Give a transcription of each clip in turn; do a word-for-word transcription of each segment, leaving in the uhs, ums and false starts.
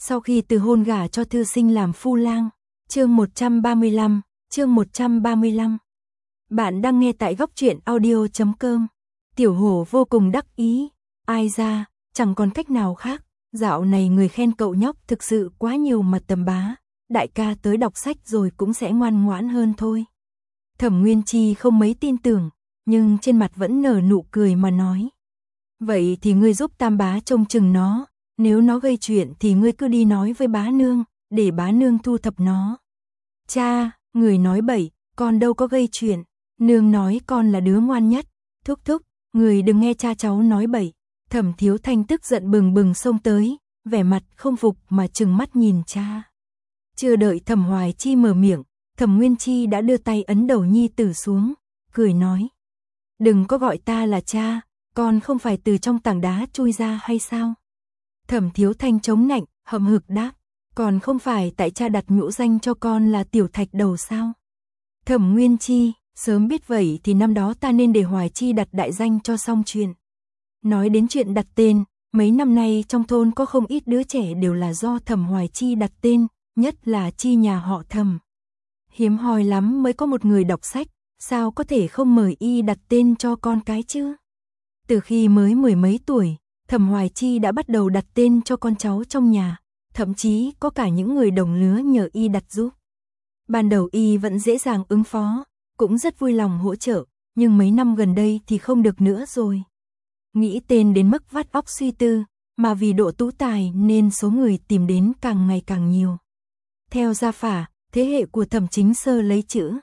Sau khi từ hôn gả cho thư sinh làm phu lang. Chương một trăm ba mươi lăm, chương một trăm ba mươi lăm. Bạn đang nghe tại góc truyện audio chấm com. Tiểu Hổ vô cùng đắc ý, ai ra, chẳng còn cách nào khác, dạo này người khen cậu nhóc thực sự quá nhiều mà tầm bá, đại ca tới đọc sách rồi cũng sẽ ngoan ngoãn hơn thôi. Thẩm Nguyên Chi không mấy tin tưởng, nhưng trên mặt vẫn nở nụ cười mà nói. Vậy thì ngươi giúp Tam bá trông chừng nó, nếu nó gây chuyện thì ngươi cứ đi nói với bá nương, để bá nương thu thập nó. Cha, người nói bậy, con đâu có gây chuyện, nương nói con là đứa ngoan nhất, thúc thúc, người đừng nghe cha cháu nói bậy. Thẩm Thiếu Thanh tức giận bừng bừng xông tới, vẻ mặt không phục mà trừng mắt nhìn cha. Chưa đợi Thẩm Hoài Chi mở miệng, Thẩm Nguyên Chi đã đưa tay ấn đầu nhi tử xuống, cười nói. Đừng có gọi ta là cha, con không phải từ trong tảng đá chui ra hay sao? Thẩm Thiếu Thanh chống nạnh, hậm hực đáp, còn không phải tại cha đặt nhũ danh cho con là Tiểu Thạch Đầu sao? Thẩm Nguyên Chi, sớm biết vậy thì năm đó ta nên để Hoài Chi đặt đại danh cho xong chuyện. Nói đến chuyện đặt tên, mấy năm nay trong thôn có không ít đứa trẻ đều là do Thẩm Hoài Chi đặt tên, nhất là Chi nhà họ Thẩm. Hiếm hoi lắm mới có một người đọc sách, sao có thể không mời y đặt tên cho con cái chứ? Từ khi mới mười mấy tuổi, Thẩm Hoài Chi đã bắt đầu đặt tên cho con cháu trong nhà, thậm chí có cả những người đồng lứa nhờ y đặt giúp. Ban đầu y vẫn dễ dàng ứng phó, cũng rất vui lòng hỗ trợ, nhưng mấy năm gần đây thì không được nữa rồi. Nghĩ tên đến mức vắt óc suy tư, mà vì độ tú tài nên số người tìm đến càng ngày càng nhiều. Theo gia phả, thế hệ của Thẩm Chính Sơ lấy chữ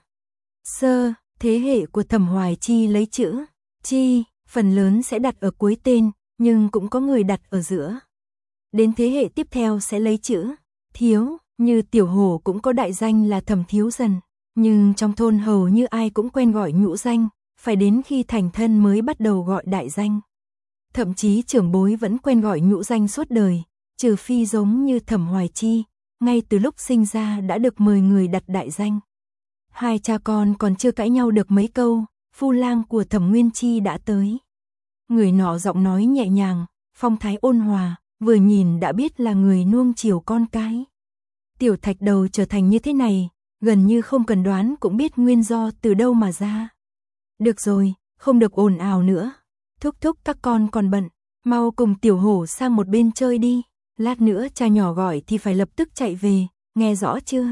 Sơ, thế hệ của Thẩm Hoài Chi lấy chữ Chi, phần lớn sẽ đặt ở cuối tên, nhưng cũng có người đặt ở giữa. Đến thế hệ tiếp theo sẽ lấy chữ Thiếu, như Tiểu Hổ cũng có đại danh là Thẩm Thiếu Dần, nhưng trong thôn hầu như ai cũng quen gọi nhũ danh, phải đến khi thành thân mới bắt đầu gọi đại danh. Thậm chí trưởng bối vẫn quen gọi nhũ danh suốt đời, trừ phi giống như Thẩm Hoài Chi, ngay từ lúc sinh ra đã được mời người đặt đại danh. Hai cha con còn chưa cãi nhau được mấy câu, phu lang của Thẩm Nguyên Chi đã tới. Người nọ giọng nói nhẹ nhàng, phong thái ôn hòa, vừa nhìn đã biết là người nuông chiều con cái. Tiểu Thạch Đầu trở thành như thế này, gần như không cần đoán cũng biết nguyên do từ đâu mà ra. Được rồi, không được ồn ào nữa. Thúc thúc các con còn bận, mau cùng Tiểu Hổ sang một bên chơi đi. Lát nữa cha nhỏ gọi thì phải lập tức chạy về, nghe rõ chưa?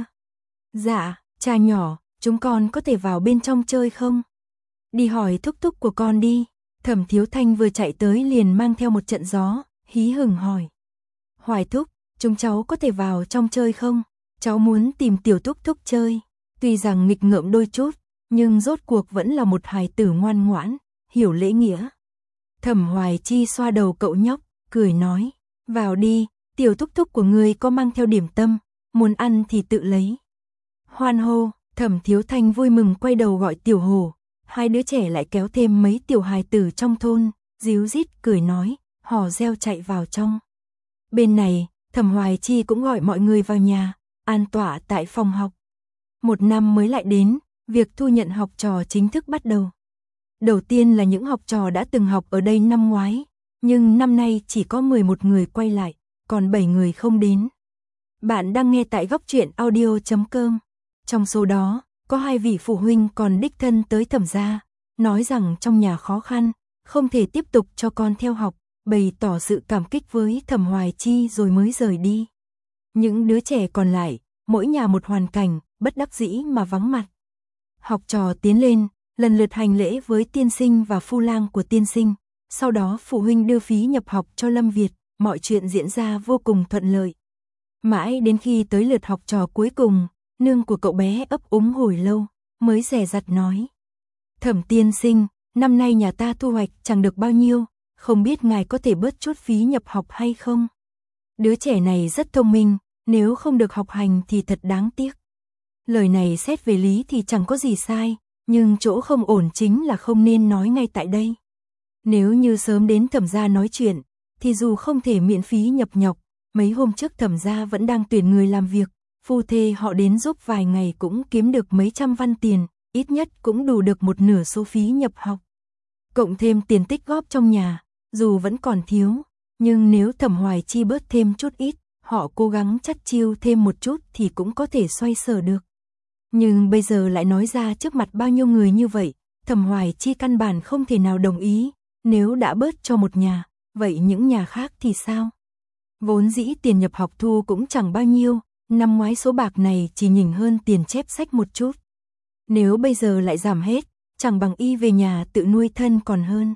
Dạ, cha nhỏ, chúng con có thể vào bên trong chơi không? Đi hỏi thúc thúc của con đi. Thẩm Thiếu Thanh vừa chạy tới liền mang theo một trận gió, hí hửng hỏi. Hoài thúc, chúng cháu có thể vào trong chơi không? Cháu muốn tìm Tiểu thúc thúc chơi. Tuy rằng nghịch ngợm đôi chút, nhưng rốt cuộc vẫn là một hài tử ngoan ngoãn, hiểu lễ nghĩa. Thẩm Hoài Chi xoa đầu cậu nhóc, cười nói. Vào đi, Tiểu thúc thúc của ngươi có mang theo điểm tâm, muốn ăn thì tự lấy. Hoan hô, Thẩm Thiếu Thanh vui mừng quay đầu gọi Tiểu Hổ. Hai đứa trẻ lại kéo thêm mấy tiểu hài tử trong thôn, díu dít cười nói, hò reo chạy vào trong. Bên này, Thẩm Hoài Chi cũng gọi mọi người vào nhà, an tọa tại phòng học. Một năm mới lại đến, việc thu nhận học trò chính thức bắt đầu. Đầu tiên là những học trò đã từng học ở đây năm ngoái, nhưng năm nay chỉ có mười một người quay lại, còn bảy người không đến. Bạn đang nghe tại góc truyện audio chấm com. Trong số đó, có hai vị phụ huynh còn đích thân tới Thẩm gia, nói rằng trong nhà khó khăn, không thể tiếp tục cho con theo học, bày tỏ sự cảm kích với Thẩm Hoài Chi rồi mới rời đi. Những đứa trẻ còn lại, mỗi nhà một hoàn cảnh, bất đắc dĩ mà vắng mặt. Học trò tiến lên, lần lượt hành lễ với tiên sinh và phu lang của tiên sinh, sau đó phụ huynh đưa phí nhập học cho Lâm Việt, mọi chuyện diễn ra vô cùng thuận lợi. Mãi đến khi tới lượt học trò cuối cùng, nương của cậu bé ấp úng hồi lâu, mới dè dặt nói. Thẩm tiên sinh, năm nay nhà ta thu hoạch chẳng được bao nhiêu, không biết ngài có thể bớt chút phí nhập học hay không? Đứa trẻ này rất thông minh, nếu không được học hành thì thật đáng tiếc. Lời này xét về lý thì chẳng có gì sai, nhưng chỗ không ổn chính là không nên nói ngay tại đây. Nếu như sớm đến Thẩm gia nói chuyện, thì dù không thể miễn phí nhập nhọc, mấy hôm trước Thẩm gia vẫn đang tuyển người làm việc, phu thê họ đến giúp vài ngày cũng kiếm được mấy trăm văn tiền, ít nhất cũng đủ được một nửa số phí nhập học. Cộng thêm tiền tích góp trong nhà, dù vẫn còn thiếu, nhưng nếu Thẩm Hoài Chi bớt thêm chút ít, họ cố gắng chắt chiu thêm một chút thì cũng có thể xoay sở được. Nhưng bây giờ lại nói ra trước mặt bao nhiêu người như vậy, Thẩm Hoài Chi căn bản không thể nào đồng ý, nếu đã bớt cho một nhà, vậy những nhà khác thì sao? Vốn dĩ tiền nhập học thu cũng chẳng bao nhiêu, năm ngoái số bạc này chỉ nhỉnh hơn tiền chép sách một chút. Nếu bây giờ lại giảm hết, chẳng bằng y về nhà tự nuôi thân còn hơn.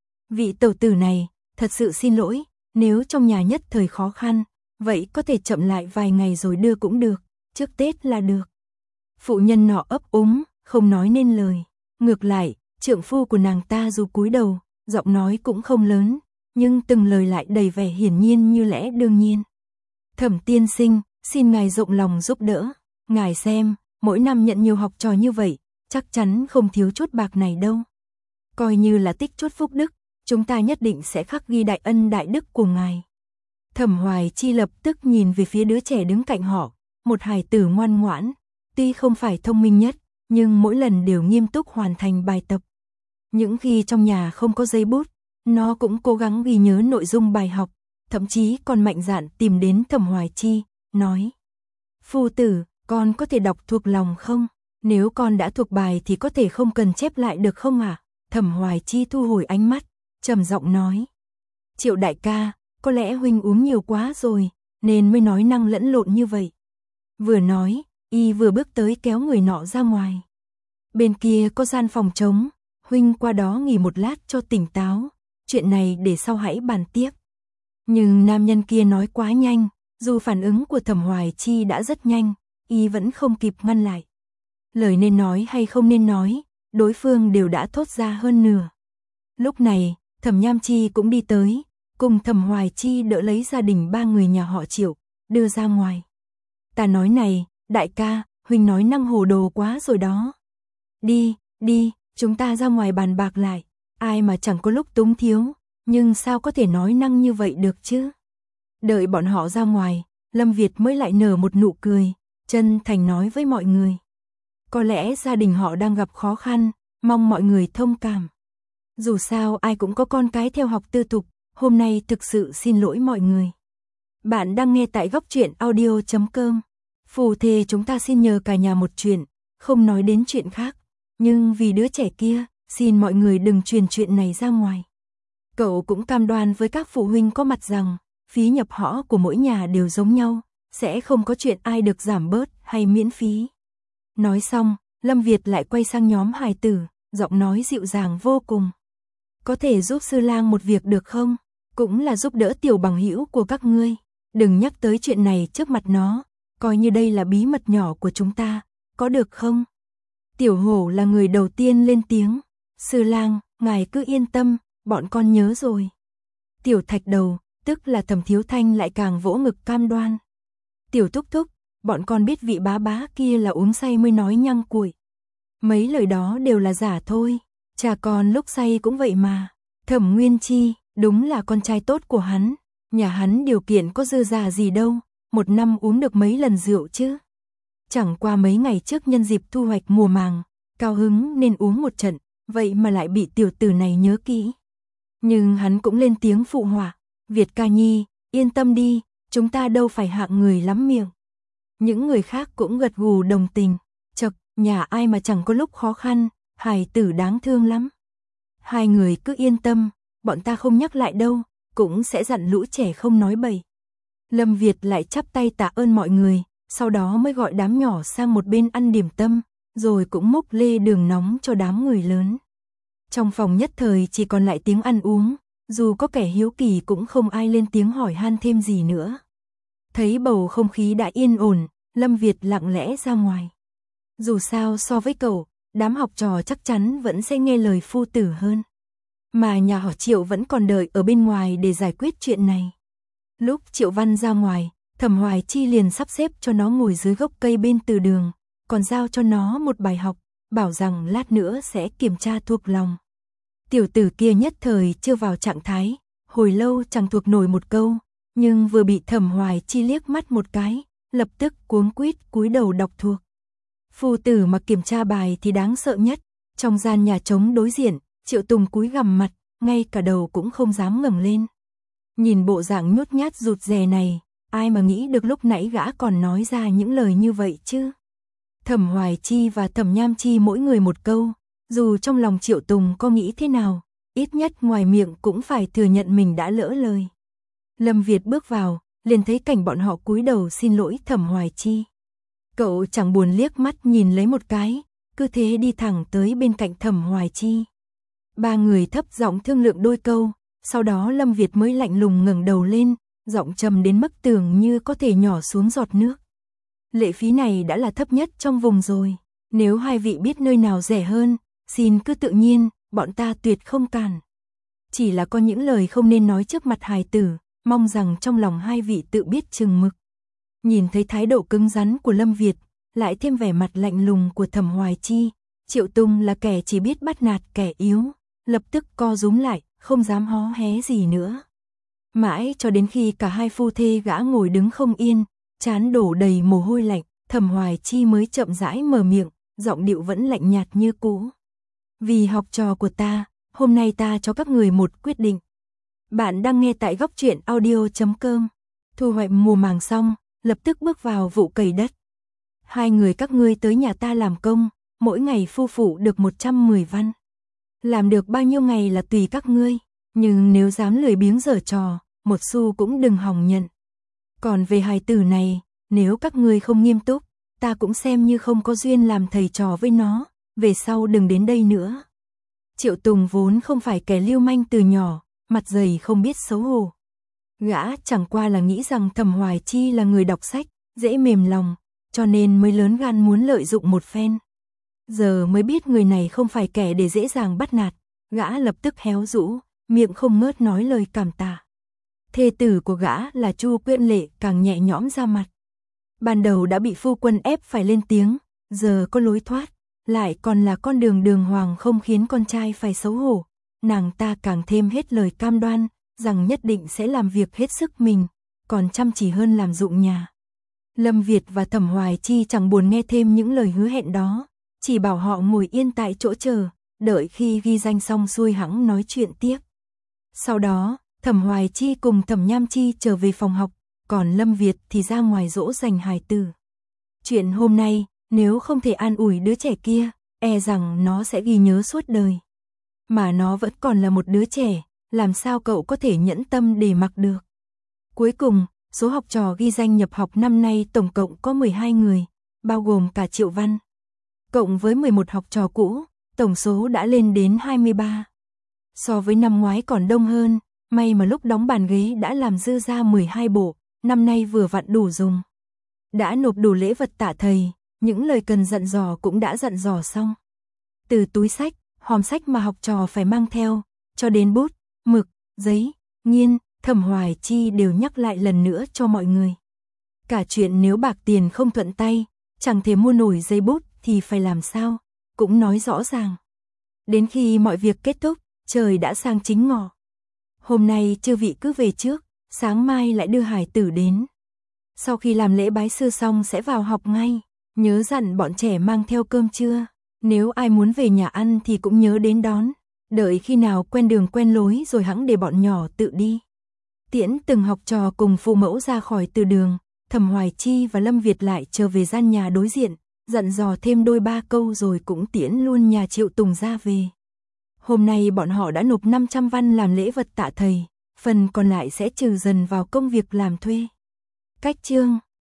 Vị tẩu tử này, thật sự xin lỗi, nếu trong nhà nhất thời khó khăn, vậy có thể chậm lại vài ngày rồi đưa cũng được, trước Tết là được. Phụ nhân nọ ấp úng, không nói nên lời. Ngược lại, trượng phu của nàng ta dù cúi đầu, giọng nói cũng không lớn, nhưng từng lời lại đầy vẻ hiển nhiên như lẽ đương nhiên. Thẩm tiên sinh, xin ngài rộng lòng giúp đỡ. Ngài xem, mỗi năm nhận nhiều học trò như vậy, chắc chắn không thiếu chút bạc này đâu. Coi như là tích chút phúc đức, chúng ta nhất định sẽ khắc ghi đại ân đại đức của ngài. Thẩm Hoài Chi lập tức nhìn về phía đứa trẻ đứng cạnh họ, một hài tử ngoan ngoãn, tuy không phải thông minh nhất, nhưng mỗi lần đều nghiêm túc hoàn thành bài tập. Những khi trong nhà không có giấy bút, nó cũng cố gắng ghi nhớ nội dung bài học, thậm chí còn mạnh dạn tìm đến Thẩm Hoài Chi, nói: "Phu tử, con có thể đọc thuộc lòng không? Nếu con đã thuộc bài thì có thể không cần chép lại được không ạ?" À? Thẩm Hoài Chi thu hồi ánh mắt, trầm giọng nói: "Triệu đại ca, có lẽ huynh uống nhiều quá rồi, nên mới nói năng lẫn lộn như vậy." Vừa nói, y vừa bước tới kéo người nọ ra ngoài. "Bên kia có gian phòng trống, huynh qua đó nghỉ một lát cho tỉnh táo, chuyện này để sau hãy bàn tiếp." Nhưng nam nhân kia nói quá nhanh, dù phản ứng của Thẩm Hoài Chi đã rất nhanh, y vẫn không kịp ngăn lại. Lời nên nói hay không nên nói, đối phương đều đã thốt ra hơn nửa. Lúc này, Thẩm Nham Chi cũng đi tới, cùng Thẩm Hoài Chi đỡ lấy gia đình ba người nhà họ Triệu, đưa ra ngoài. "Ta nói này, đại ca, huynh nói năng hồ đồ quá rồi đó. Đi, đi, chúng ta ra ngoài bàn bạc lại, ai mà chẳng có lúc túng thiếu, nhưng sao có thể nói năng như vậy được chứ?" Đợi bọn họ ra ngoài, Lâm Việt mới lại nở một nụ cười, chân thành nói với mọi người: "Có lẽ gia đình họ đang gặp khó khăn, mong mọi người thông cảm. Dù sao ai cũng có con cái theo học tư thục, hôm nay thực sự xin lỗi mọi người." Bạn đang nghe tại góc truyện audio chấm com. Phù thề chúng ta xin nhờ cả nhà một chuyện, không nói đến chuyện khác, nhưng vì đứa trẻ kia, xin mọi người đừng truyền chuyện này ra ngoài. Cậu cũng cam đoan với các phụ huynh có mặt rằng, phí nhập họ của mỗi nhà đều giống nhau, sẽ không có chuyện ai được giảm bớt hay miễn phí. Nói xong, Lâm Việt lại quay sang nhóm hài tử, giọng nói dịu dàng vô cùng: "Có thể giúp sư lang một việc được không? Cũng là giúp đỡ tiểu bằng hữu của các ngươi. Đừng nhắc tới chuyện này trước mặt nó, coi như đây là bí mật nhỏ của chúng ta, có được không?" Tiểu Hổ là người đầu tiên lên tiếng: "Sư lang, ngài cứ yên tâm, bọn con nhớ rồi." Tiểu Thạch Đầu, tức là Thẩm Thiếu Thanh lại càng vỗ ngực cam đoan: "Tiểu Thúc Thúc, bọn con biết vị bá bá kia là uống say mới nói nhăng cuội. Mấy lời đó đều là giả thôi, cha con lúc say cũng vậy mà. Thẩm Nguyên Chi, đúng là con trai tốt của hắn, nhà hắn điều kiện có dư giả gì đâu, một năm uống được mấy lần rượu chứ. Chẳng qua mấy ngày trước nhân dịp thu hoạch mùa màng, cao hứng nên uống một trận, vậy mà lại bị tiểu tử này nhớ kỹ." Nhưng hắn cũng lên tiếng phụ họa: "Việt ca nhi, yên tâm đi, chúng ta đâu phải hạng người lắm miệng." Những người khác cũng gật gù đồng tình: "Chậc, nhà ai mà chẳng có lúc khó khăn, hài tử đáng thương lắm. Hai người cứ yên tâm, bọn ta không nhắc lại đâu, cũng sẽ dặn lũ trẻ không nói bậy." Lâm Việt lại chắp tay tạ ơn mọi người, sau đó mới gọi đám nhỏ sang một bên ăn điểm tâm, rồi cũng múc lê đường nóng cho đám người lớn. Trong phòng nhất thời chỉ còn lại tiếng ăn uống, dù có kẻ hiếu kỳ cũng không ai lên tiếng hỏi han thêm gì nữa. Thấy bầu không khí đã yên ổn, Lâm Việt lặng lẽ ra ngoài. Dù sao so với cậu, đám học trò chắc chắn vẫn sẽ nghe lời phu tử hơn. Mà nhà họ Triệu vẫn còn đợi ở bên ngoài để giải quyết chuyện này. Lúc Triệu Văn ra ngoài, Thẩm Hoài Chi liền sắp xếp cho nó ngồi dưới gốc cây bên từ đường, còn giao cho nó một bài học, bảo rằng lát nữa sẽ kiểm tra thuộc lòng. Tiểu tử kia nhất thời chưa vào trạng thái, hồi lâu chẳng thuộc nổi một câu, nhưng vừa bị Thẩm Hoài Chi liếc mắt một cái, lập tức cuống quýt cúi đầu đọc thuộc. Phu tử mà kiểm tra bài thì đáng sợ nhất, trong gian nhà trống đối diện, Triệu Tùng cúi gằm mặt, ngay cả đầu cũng không dám ngẩng lên. Nhìn bộ dạng nhút nhát rụt rè này, ai mà nghĩ được lúc nãy gã còn nói ra những lời như vậy chứ. Thẩm Hoài Chi và Thẩm Nham Chi mỗi người một câu, dù trong lòng Triệu Tùng có nghĩ thế nào, ít nhất ngoài miệng cũng phải thừa nhận mình đã lỡ lời. Lâm Việt bước vào, liền thấy cảnh bọn họ cúi đầu xin lỗi Thẩm Hoài Chi. Cậu chẳng buồn liếc mắt nhìn lấy một cái, cứ thế đi thẳng tới bên cạnh Thẩm Hoài Chi. Ba người thấp giọng thương lượng đôi câu, sau đó Lâm Việt mới lạnh lùng ngẩng đầu lên, giọng trầm đến mức tưởng như có thể nhỏ xuống giọt nước. Lệ phí này đã là thấp nhất trong vùng rồi, nếu hai vị biết nơi nào rẻ hơn, xin cứ tự nhiên, bọn ta tuyệt không cản. Chỉ là có những lời không nên nói trước mặt hài tử, mong rằng trong lòng hai vị tự biết chừng mực. Nhìn thấy thái độ cứng rắn của Lâm Việt, lại thêm vẻ mặt lạnh lùng của Thẩm Hoài Chi, Triệu Tùng là kẻ chỉ biết bắt nạt kẻ yếu, lập tức co rúm lại, không dám hó hé gì nữa. Mãi cho đến khi cả hai phu thê gã ngồi đứng không yên, trán đổ đầy mồ hôi lạnh, Thẩm Hoài Chi mới chậm rãi mở miệng, giọng điệu vẫn lạnh nhạt như cũ. Vì học trò của ta, hôm nay ta cho các người một quyết định. Bạn đang nghe tại góc truyện audio chấm com. Thu hoạch mùa màng xong, lập tức bước vào vụ cày đất. Hai người các ngươi tới nhà ta làm công, mỗi ngày phu phụ được một trăm mười văn. Làm được bao nhiêu ngày là tùy các ngươi, nhưng nếu dám lười biếng giở trò, một xu cũng đừng hòng nhận. Còn về hài tử này, nếu các ngươi không nghiêm túc, ta cũng xem như không có duyên làm thầy trò với nó, về sau đừng đến đây nữa. Triệu Tùng vốn không phải kẻ lưu manh từ nhỏ, mặt dày không biết xấu hổ. Gã chẳng qua là nghĩ rằng Thẩm Hoài Chi là người đọc sách, dễ mềm lòng, cho nên mới lớn gan muốn lợi dụng một phen. Giờ mới biết người này không phải kẻ để dễ dàng bắt nạt, gã lập tức héo rũ, miệng không ngớt nói lời cảm tạ. Thê tử của gã là Chu Quyện Lệ càng nhẹ nhõm ra mặt. Ban đầu đã bị phu quân ép phải lên tiếng, giờ có lối thoát, lại còn là con đường đường hoàng không khiến con trai phải xấu hổ. Nàng ta càng thêm hết lời cam đoan, rằng nhất định sẽ làm việc hết sức mình, còn chăm chỉ hơn làm dụng nhà. Lâm Việt và Thẩm Hoài Chi chẳng buồn nghe thêm những lời hứa hẹn đó, chỉ bảo họ ngồi yên tại chỗ chờ, đợi khi ghi danh xong xuôi hẵng nói chuyện tiếp. Sau đó, Thẩm Hoài Chi cùng Thẩm Nham Chi trở về phòng học, còn Lâm Việt thì ra ngoài dỗ dành hài tử. Chuyện hôm nay, nếu không thể an ủi đứa trẻ kia, e rằng nó sẽ ghi nhớ suốt đời. Mà nó vẫn còn là một đứa trẻ, làm sao cậu có thể nhẫn tâm để mặc được. Cuối cùng, số học trò ghi danh nhập học năm nay tổng cộng có mười hai người, bao gồm cả Triệu Văn. Cộng với mười một học trò cũ, tổng số đã lên đến hai mươi ba. So với năm ngoái còn đông hơn, may mà lúc đóng bàn ghế đã làm dư ra mười hai bộ, năm nay vừa vặn đủ dùng. Đã nộp đủ lễ vật tạ thầy, những lời cần dặn dò cũng đã dặn dò xong. Từ túi sách, hòm sách mà học trò phải mang theo, cho đến bút, mực, giấy, nghiên, Thẩm Hoài Chi đều nhắc lại lần nữa cho mọi người. Cả chuyện nếu bạc tiền không thuận tay, chẳng thể mua nổi giấy bút thì phải làm sao, cũng nói rõ ràng. Đến khi mọi việc kết thúc, trời đã sang chính ngọ. Hôm nay chư vị cứ về trước, sáng mai lại đưa hải tử đến. Sau khi làm lễ bái sư xong sẽ vào học ngay, nhớ dặn bọn trẻ mang theo cơm trưa. Nếu ai muốn về nhà ăn thì cũng nhớ đến đón, đợi khi nào quen đường quen lối rồi hẵng để bọn nhỏ tự đi. Tiễn từng học trò cùng phụ mẫu ra khỏi từ đường, Thẩm Hoài Chi và Lâm Việt lại trở về gian nhà đối diện, dặn dò thêm đôi ba câu rồi cũng tiễn luôn nhà Triệu Tùng ra về. Hôm nay bọn họ đã nộp năm trăm văn làm lễ vật tạ thầy, phần còn lại sẽ trừ dần vào công việc làm thuê. Cách chương